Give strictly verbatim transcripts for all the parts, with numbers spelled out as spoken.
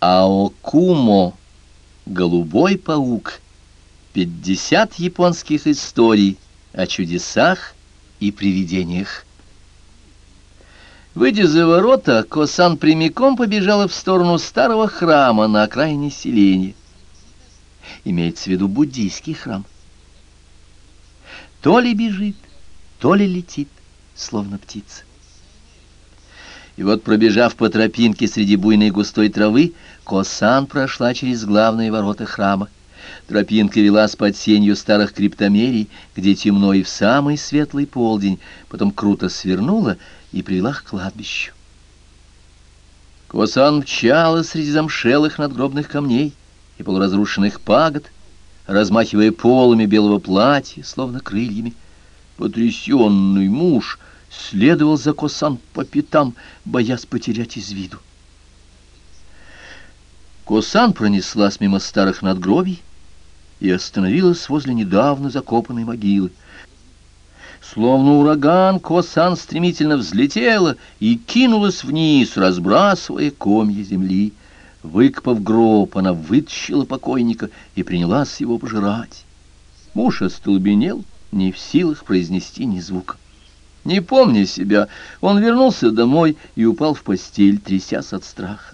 Аокумо, голубой паук. Пятьдесят японских историй о чудесах и привидениях. Выйдя за ворота, Ко-сан прямиком побежала в сторону старого храма на окраине селения. Имеется в виду буддийский храм. То ли бежит, то ли летит, словно птица. И вот, пробежав по тропинке среди буйной густой травы, Ко-сан прошла через главные ворота храма. Тропинка велась под сенью старых криптомерий, где темно и в самый светлый полдень, потом круто свернула и привела к кладбищу. Ко-сан мчала среди замшелых надгробных камней и полуразрушенных пагод, размахивая полами белого платья, словно крыльями. Потрясенный муж следовал за Ко-сан по пятам, боясь потерять из виду. Ко-сан пронеслась мимо старых надгробий и остановилась возле недавно закопанной могилы. Словно ураган, Ко-сан стремительно взлетела и кинулась вниз, разбрасывая комья земли. Выкопав гроб, она вытащила покойника и принялась его пожирать. Муж остолбенел, не в силах произнести ни звука. Не помня себя, он вернулся домой и упал в постель, трясясь от страха.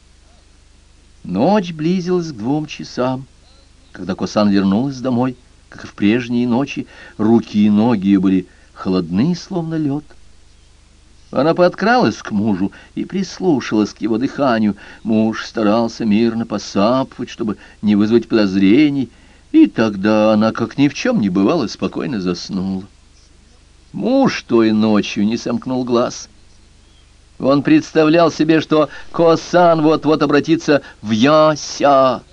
Ночь близилась к двум часам. Когда Ко-сан вернулась домой, как и в прежние ночи, руки и ноги ее были холодны, словно лед. Она подкралась к мужу и прислушалась к его дыханию. Муж старался мирно посапывать, чтобы не вызвать подозрений, и тогда она, как ни в чем не бывало, спокойно заснула. Муж той ночью не сомкнул глаз. Он представлял себе, что Ко-сан вот-вот обратится в Яся,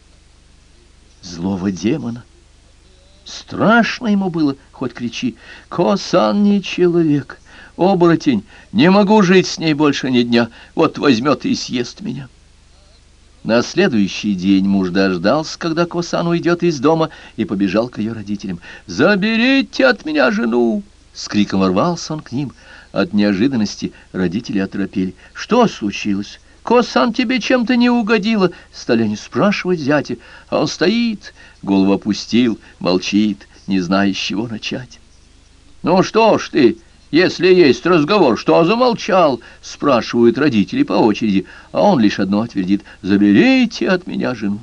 злого демона. Страшно ему было, хоть кричи. Ко-сан не человек, оборотень, не могу жить с ней больше ни дня, вот возьмет и съест меня. На следующий день муж дождался, когда Ко-сан уйдет из дома, и побежал к ее родителям. «Заберите от меня жену!» С криком ворвался он к ним. От неожиданности родители оторопели. «Что случилось? Ко-сан тебе чем-то не угодила?» Стали они спрашивать зятя, а он стоит, голову опустил, молчит, не зная, с чего начать. «Ну что ж ты, если есть разговор, что замолчал?» Спрашивают родители по очереди, а он лишь одно твердит: «Заберите от меня жену».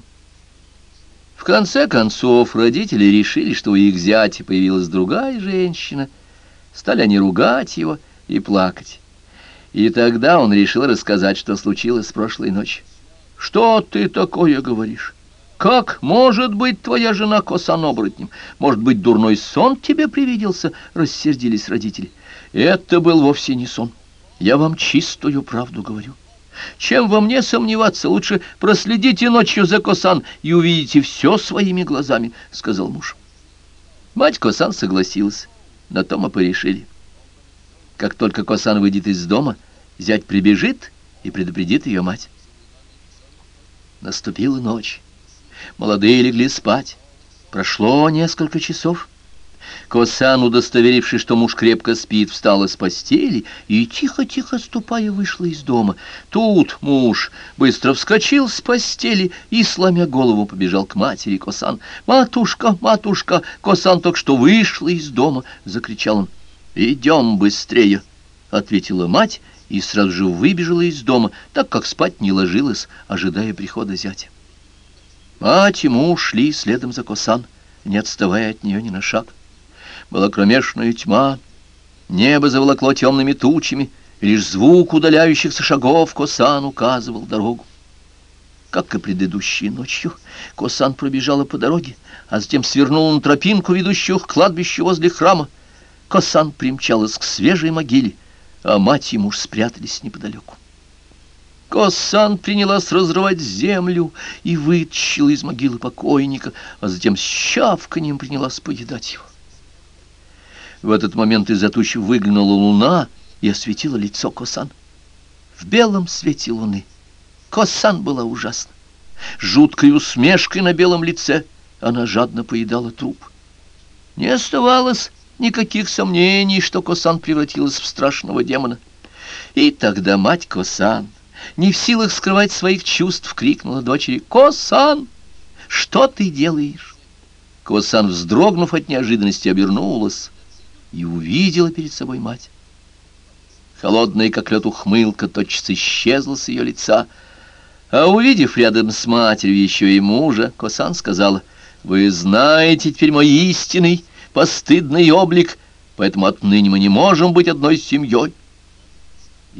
В конце концов родители решили, что у их зятя появилась другая женщина. Стали они ругать его и плакать. И тогда он решил рассказать, что случилось с прошлой ночью. «Что ты такое говоришь? Как может быть твоя жена Ко-сан оборотнем? Может быть, дурной сон тебе привиделся?» — рассердились родители. «Это был вовсе не сон. Я вам чистую правду говорю. Чем во мне сомневаться, лучше проследите ночью за Ко-сан и увидите все своими глазами», — сказал муж. Мать Ко-сан согласилась. На то мы порешили. Как только Ко-сан выйдет из дома, зять прибежит и предупредит ее мать. Наступила ночь. Молодые легли спать. Прошло несколько часов. Ко-сан, удостоверившись, что муж крепко спит, встала с постели и, тихо-тихо ступая, вышла из дома. Тут муж быстро вскочил с постели и, сломя голову, побежал к матери Ко-сан. «Матушка, матушка, Ко-сан только что вышла из дома!» — закричал он. «Идем быстрее!» — ответила мать и сразу же выбежала из дома, так как спать не ложилась, ожидая прихода зятя. Мать и муж шли следом за Ко-сан, не отставая от нее ни на шаг. Была кромешная тьма, небо заволокло темными тучами, и лишь звук удаляющихся шагов Ко-сан указывал дорогу. Как и предыдущей ночью, Ко-сан пробежала по дороге, а затем свернула на тропинку, ведущую к кладбищу возле храма. Ко-сан примчалась к свежей могиле, а мать и муж спрятались неподалеку. Ко-сан принялась разрывать землю и вытащила из могилы покойника, а затем с чавканьем принялась поедать его. В этот момент из-за туч выглянула луна и осветила лицо Ко-сан. В белом свете луны Ко-сан была ужасна. Жуткой усмешкой на белом лице она жадно поедала труп. Не оставалось никаких сомнений, что Ко-сан превратилась в страшного демона. И тогда мать Ко-сан Не в силах скрывать своих чувств, крикнула дочери: «Ко-сан, что ты делаешь?» Ко-сан, вздрогнув от неожиданности, обернулась и увидела перед собой мать. Холодная, как лед, ухмылка тотчас исчезла с ее лица, а увидев рядом с матерью еще и мужа, Ко-сан сказала: «Вы знаете теперь мой истинный, постыдный облик, поэтому отныне мы не можем быть одной семьей».